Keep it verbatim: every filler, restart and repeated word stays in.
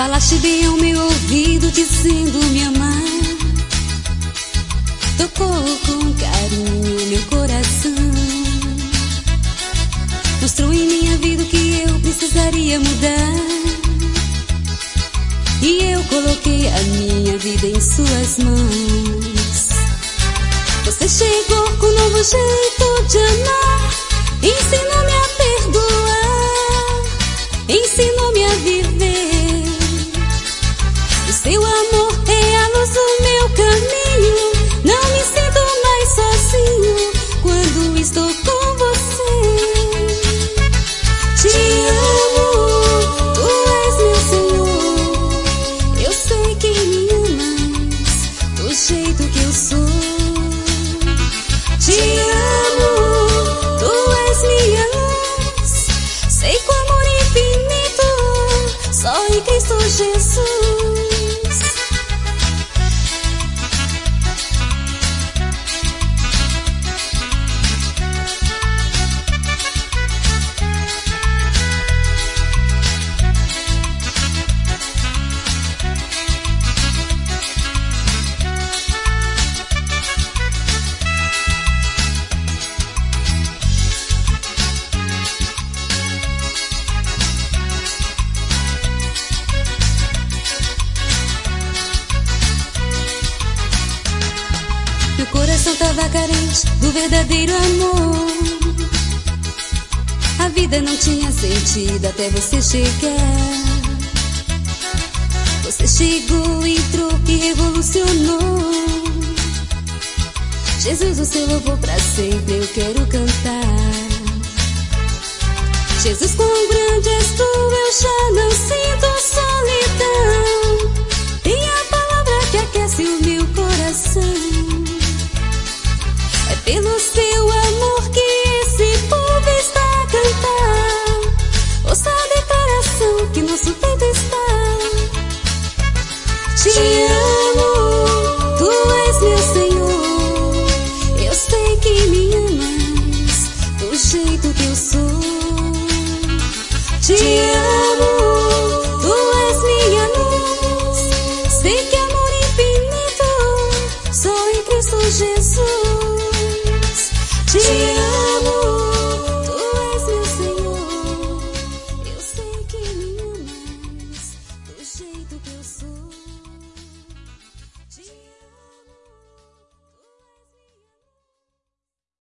Falaste bem ao meu ouvido dizendo me amar. Tocou com carinho meu coração. Mostrou em minha vida o que eu precisaria mudar. E eu coloquei a minha vida em suas mãos. Você chegou com um novo jeito de amar. Ensinou-me a perdoar. Ensinou-me a viver. O seu amor é a luz do meu caminho. Não me sinto mais sozinho quando estou com você. Te amo, tu és meu Senhor. Eu sei que me amas do jeito que eu sou. Te amo, tu és minha luz. Sei que o amor infinito só em Cristo Jesus. Meu coração tava carente do verdadeiro amor. A vida não tinha sentido até você chegar. Você chegou, entrou e revolucionou. Jesus, o seu louvor pra sempre eu quero cantar. Jesus, quão grande és tu, eu já não sinto solidão. Tem a palavra que aquece o meu coração. É pelo seu amor que esse povo está a cantar. Ouça a declaração que nosso peito está. Te amo, tu és meu Senhor. Eu sei que me amas do jeito que eu sou. Te amo, tu és minha luz. Sei que amor infinito só em Cristo Jesus. Te amo, tu és meu Senhor. Eu sei que me amas do jeito que eu sou.